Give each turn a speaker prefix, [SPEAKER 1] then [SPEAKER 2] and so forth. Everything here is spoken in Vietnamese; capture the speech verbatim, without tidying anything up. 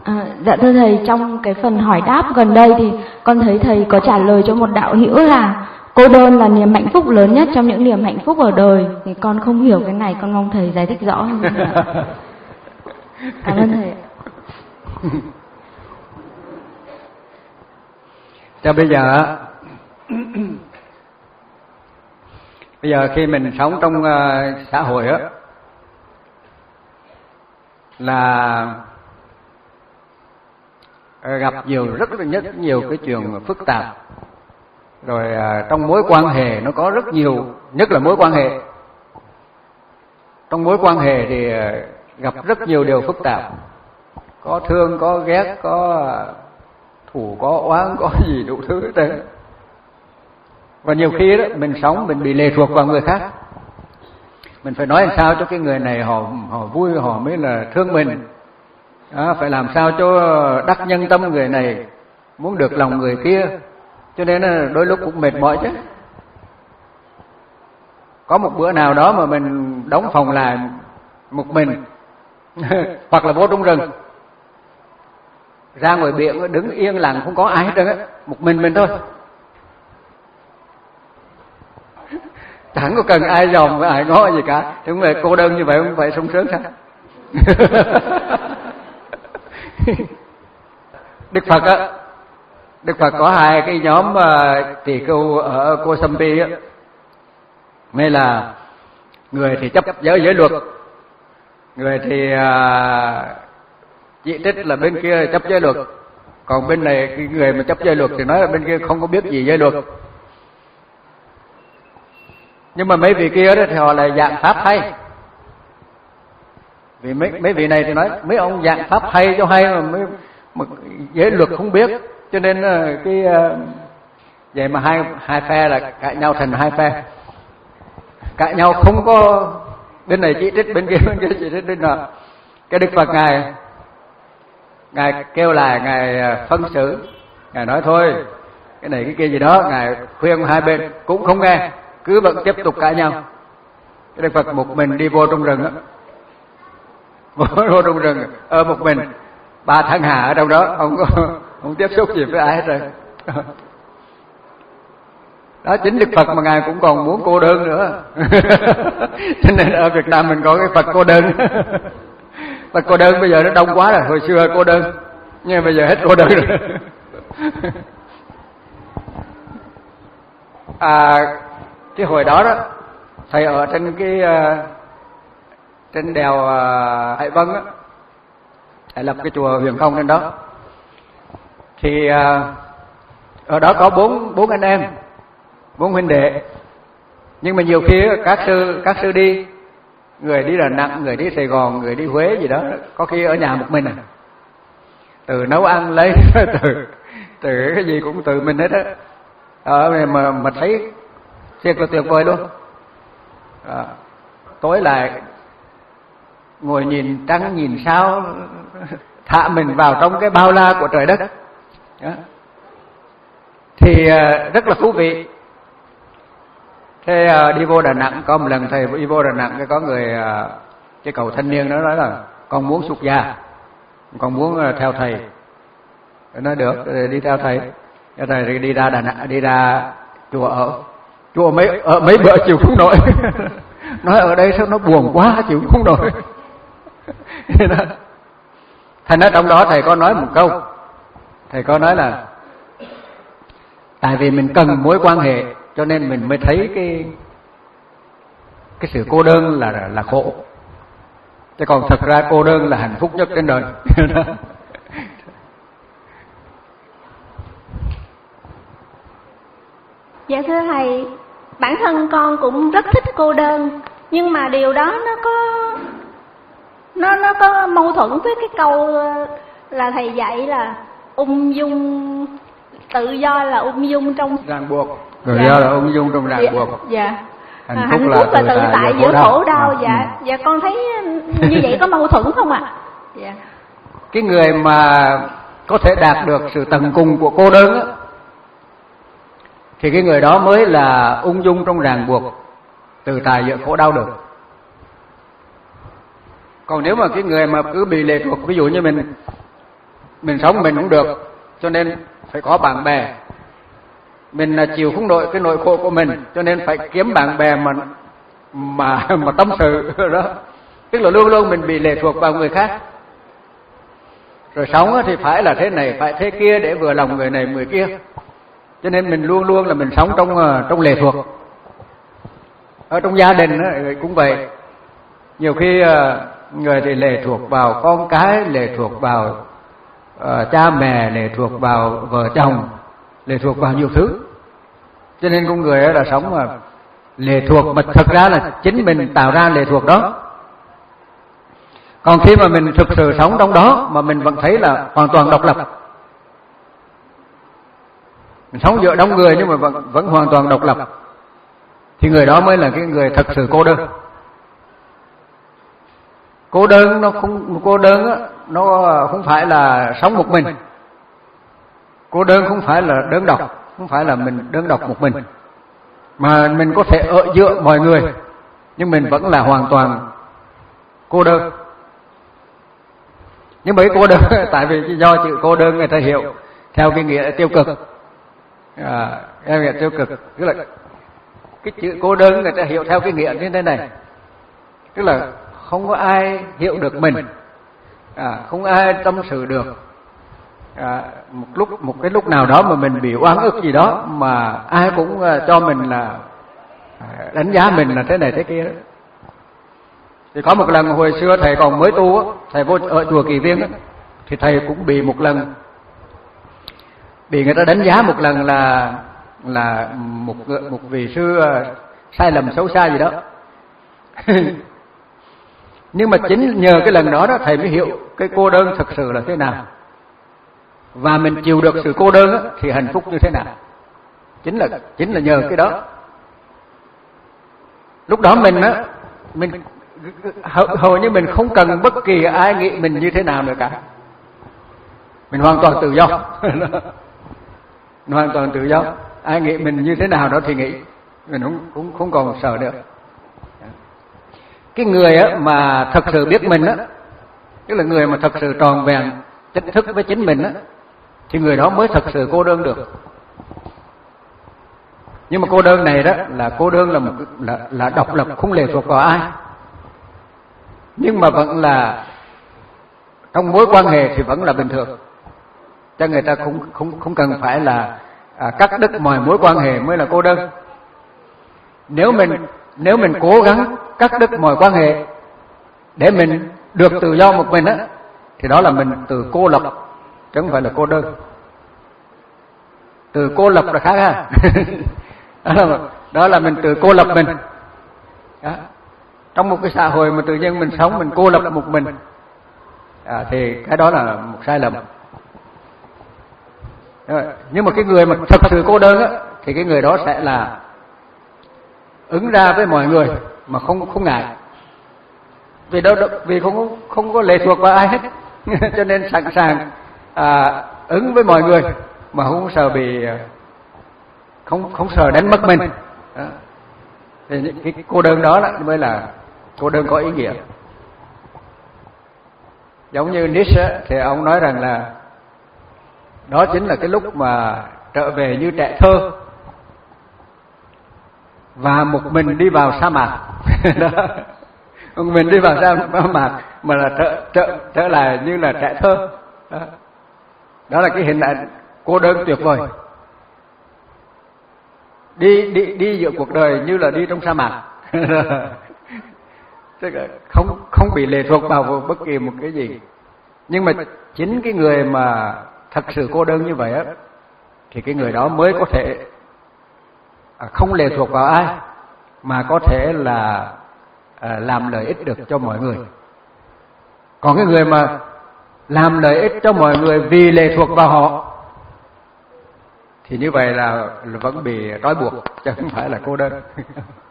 [SPEAKER 1] À, dạ thưa thầy, trong cái phần hỏi đáp gần đây thì con thấy thầy có trả lời cho một đạo hữu là cô đơn là niềm hạnh phúc lớn nhất trong những niềm hạnh phúc ở đời. Thì con không hiểu cái này, con mong thầy giải thích rõ hơn. Cảm ơn thầy.
[SPEAKER 2] Cho bây giờ bây giờ khi mình sống trong uh, xã hội á, là gặp nhiều rất là nhất nhiều cái chuyện phức tạp, rồi uh, trong mối quan hệ nó có rất nhiều, nhất là mối quan hệ. Trong mối quan hệ thì uh, gặp rất nhiều điều phức tạp, có thương, có ghét, có uh, thù, có oán, có gì đủ thứ hết trơn. Và nhiều khi đó mình sống mình bị lệ thuộc vào người khác. Mình phải nói làm sao cho cái người này họ họ vui, họ mới là thương mình. Đó, phải làm sao cho đắc nhân tâm người này, muốn được lòng người kia. Cho nên là đôi lúc cũng mệt mỏi chứ. Có một bữa nào đó mà mình đóng phòng lại một mình hoặc là vô trong rừng, ra ngoài biển đứng yên lặng không có ai hết trơn á, một mình mình thôi, chẳng có cần ai dòm với ai ngó gì cả. Đúng là cô đơn như vậy không phải sung sướng sao? Đức Phật á, Đức Phật có hai cái nhóm tỳ khưu ở Kosambi á, mới là người thì chấp giới giới luật, người thì chỉ trích là bên kia chấp giới luật, còn bên này cái người mà chấp giới luật thì nói là bên kia không có biết gì giới luật. Nhưng mà mấy vị kia đó thì họ là dạng pháp hay. Vì mấy mấy vị này thì nói mấy ông dạng pháp hay cho hay mà mấy mà giới luật không biết, cho nên cái vậy mà hai hai phe là cãi nhau thành hai phe, cãi nhau không có bên này chỉ trích bên kia, bên kia chỉ trích bên nào. Cái Đức Phật ngài ngài kêu là ngài phân xử, ngài nói thôi cái này cái kia gì đó, ngài khuyên hai bên cũng không nghe, cứ vẫn tiếp tục cãi nhau. Cái Đức Phật một mình đi vô trong rừng á, vô trong rừng ở một mình ba tháng hà ở trong đó, không có không tiếp xúc gì với ai hết rồi. Đó, chính Đức Phật mà ngài cũng còn muốn cô đơn nữa. Cho nên ở Việt Nam mình có cái Phật cô đơn. Phật cô đơn bây giờ nó đông quá rồi, hồi xưa cô đơn nhưng bây giờ hết cô đơn rồi. À, cái hồi đó đó thầy ở trên cái uh, trên đèo uh, Hải Vân á, thầy lập cái chùa Huyền Không trên đó. Thì uh, ở đó có bốn bốn anh em, bốn huynh đệ. Nhưng mà nhiều khi các sư các sư đi, người đi Đà Nẵng, người đi Sài Gòn, người đi Huế gì đó, có khi ở nhà một mình à. Từ nấu ăn lấy từ từ cái gì cũng từ mình hết á. Ở mà mà thấy thiệt là tuyệt vời luôn. À, tối lại ngồi nhìn trăng nhìn sao, thả mình vào trong cái bao la của trời đất. Đó. Thì rất là thú vị. Thế đi vô Đà Nẵng, có một lần thầy đi vô Đà Nẵng, cái có người cái cậu thanh niên đó nói là con muốn xuất gia, con muốn theo thầy. Nói được, đi theo thầy. Theo thầy đi ra Đà Nẵng, đi ra chùa ở. Chùa mấy ở mấy bữa chịu không nổi. Nói ở đây sao nó buồn quá, chịu không nổi. Thành ra trong đó thầy có nói một câu. Thầy có nói là tại vì mình cần mối quan hệ cho nên mình mới thấy cái cái sự cô đơn là là khổ. Chứ còn thật ra cô đơn là hạnh phúc nhất trên đời.
[SPEAKER 3] Dạ thưa thầy, bản thân con cũng rất thích cô đơn, nhưng mà điều đó nó có nó nó có mâu thuẫn với cái câu là thầy dạy là ung dung, tự do là ung dung trong
[SPEAKER 2] ràng buộc, tự do là ung dung trong ràng
[SPEAKER 3] dạ,
[SPEAKER 2] buộc.
[SPEAKER 3] Dạ.
[SPEAKER 2] Hạnh phúc,
[SPEAKER 3] hạnh
[SPEAKER 2] là,
[SPEAKER 3] phúc là tự tại, tại giữa khổ đau.
[SPEAKER 2] À,
[SPEAKER 3] dạ,
[SPEAKER 2] ừ.
[SPEAKER 3] dạ con thấy như vậy có mâu thuẫn không ạ? À? Dạ.
[SPEAKER 2] Cái người mà có thể đạt được sự tận cùng của cô đơn á, thì cái người đó mới là ung dung trong ràng buộc, tự tại giữa khổ đau được. Còn nếu mà cái người mà cứ bị lệ thuộc, ví dụ như mình mình sống mình cũng được, cho nên phải có bạn bè. Mình là chịu không nổi cái nỗi khổ của mình, cho nên phải kiếm bạn bè mà mà mà tâm sự đó. Tức là luôn luôn mình bị lệ thuộc vào người khác. Rồi sống thì phải là thế này, phải thế kia để vừa lòng người này người kia. Cho nên mình luôn luôn là mình sống trong trong lệ thuộc. Ở trong gia đình cũng vậy. Nhiều khi người thì lệ thuộc vào con cái, lệ thuộc vào uh, cha mẹ, lệ thuộc vào vợ chồng, lệ thuộc vào nhiều thứ. Cho nên con người là sống mà lệ thuộc, mà thực ra là chính mình tạo ra lệ thuộc đó. Còn khi mà mình thực sự sống trong đó mà mình vẫn thấy là hoàn toàn độc lập, mình sống giữa đông người nhưng mà vẫn, vẫn hoàn toàn độc lập, thì người đó mới là cái người thật sự cô đơn. Cô đơn nó không cô đơn á, nó không phải là sống một mình. Cô đơn không phải là đơn độc, không phải là mình đơn độc một mình, mà mình có thể ở giữa mọi người nhưng mình vẫn là hoàn toàn cô đơn. Nhưng mà cái cô đơn tại vì do chữ cô đơn người ta hiểu theo cái nghĩa tiêu cực. À, theo nghĩa tiêu cực, tức là cái chữ cô đơn người ta hiểu theo cái nghĩa như thế này, tức là không có ai hiểu được mình, à, không ai tâm sự được. À, một lúc một cái lúc nào đó mà mình bị oan ức gì đó mà ai cũng cho mình là đánh giá mình là thế này thế kia. Thì có một lần hồi xưa thầy còn mới tu, thầy vô ở chùa Kỳ Viên, thì thầy cũng bị một lần bị người ta đánh giá một lần là là một một vị sư sai lầm xấu xa gì đó. Nhưng mà chính nhờ cái lần đó đó thầy mới hiểu cái cô đơn thực sự là thế nào, và mình chịu được sự cô đơn đó, thì hạnh phúc như thế nào. Chính là chính là nhờ cái đó. Lúc đó mình á, mình hầu, hầu như mình không cần bất kỳ ai nghĩ mình như thế nào nữa cả. Mình hoàn toàn tự do. Mình hoàn toàn tự do. Ai nghĩ mình như thế nào đó thì nghĩ, mình cũng cũng không còn sợ nữa. Cái người á mà thật sự biết mình á, tức là người mà thật sự tròn vẹn chính thức với chính mình á, thì người đó mới thật sự cô đơn được. Nhưng mà cô đơn này đó là cô đơn là một là, là độc lập, không lệ thuộc vào ai, nhưng mà vẫn là trong mối quan hệ thì vẫn là bình thường. Cho người ta không không không cần phải là à, cắt đứt mọi mối quan hệ mới là cô đơn. Nếu mình nếu mình cố gắng cắt đứt mọi quan hệ để mình được tự do một mình á, thì đó là mình từ cô lập chứ không phải là cô đơn. Từ cô lập là khác ha. Đó là, đó là mình từ cô lập mình. Đó. Trong một cái xã hội mà tự nhiên mình sống mình cô lập một mình, à, thì cái đó là một sai lầm. Nhưng mà cái người mà thật sự cô đơn á, thì cái người đó sẽ là ứng ra với mọi người mà không không ngại, vì đó vì không không có lệ thuộc vào ai hết. Cho nên sẵn sàng à, ứng với mọi người mà không sợ bị không không sợ đánh mất mình. Đó. Thì cái cô đơn đó là mới là cô đơn có ý nghĩa. Giống như Nietzsche thì ông nói rằng là đó chính là cái lúc mà trở về như trẻ thơ và một mình đi vào sa mạc. Đó. Một mình đi vào sa mạc mà là trở trở trở lại như là trẻ thơ. Đó, đó là cái hình ảnh cô đơn tuyệt vời. Đi đi đi giữa cuộc đời như là đi trong sa mạc. Tức là không không bị lệ thuộc vào bất kỳ một cái gì. Nhưng mà chính cái người mà thật sự cô đơn như vậy á, thì cái người đó mới có thể không lệ thuộc vào ai, mà có thể là à, làm lợi ích được cho mọi người. Còn cái người mà làm lợi ích cho mọi người vì lệ thuộc vào họ, thì như vậy là, là vẫn bị trói buộc, chứ không phải là cô đơn.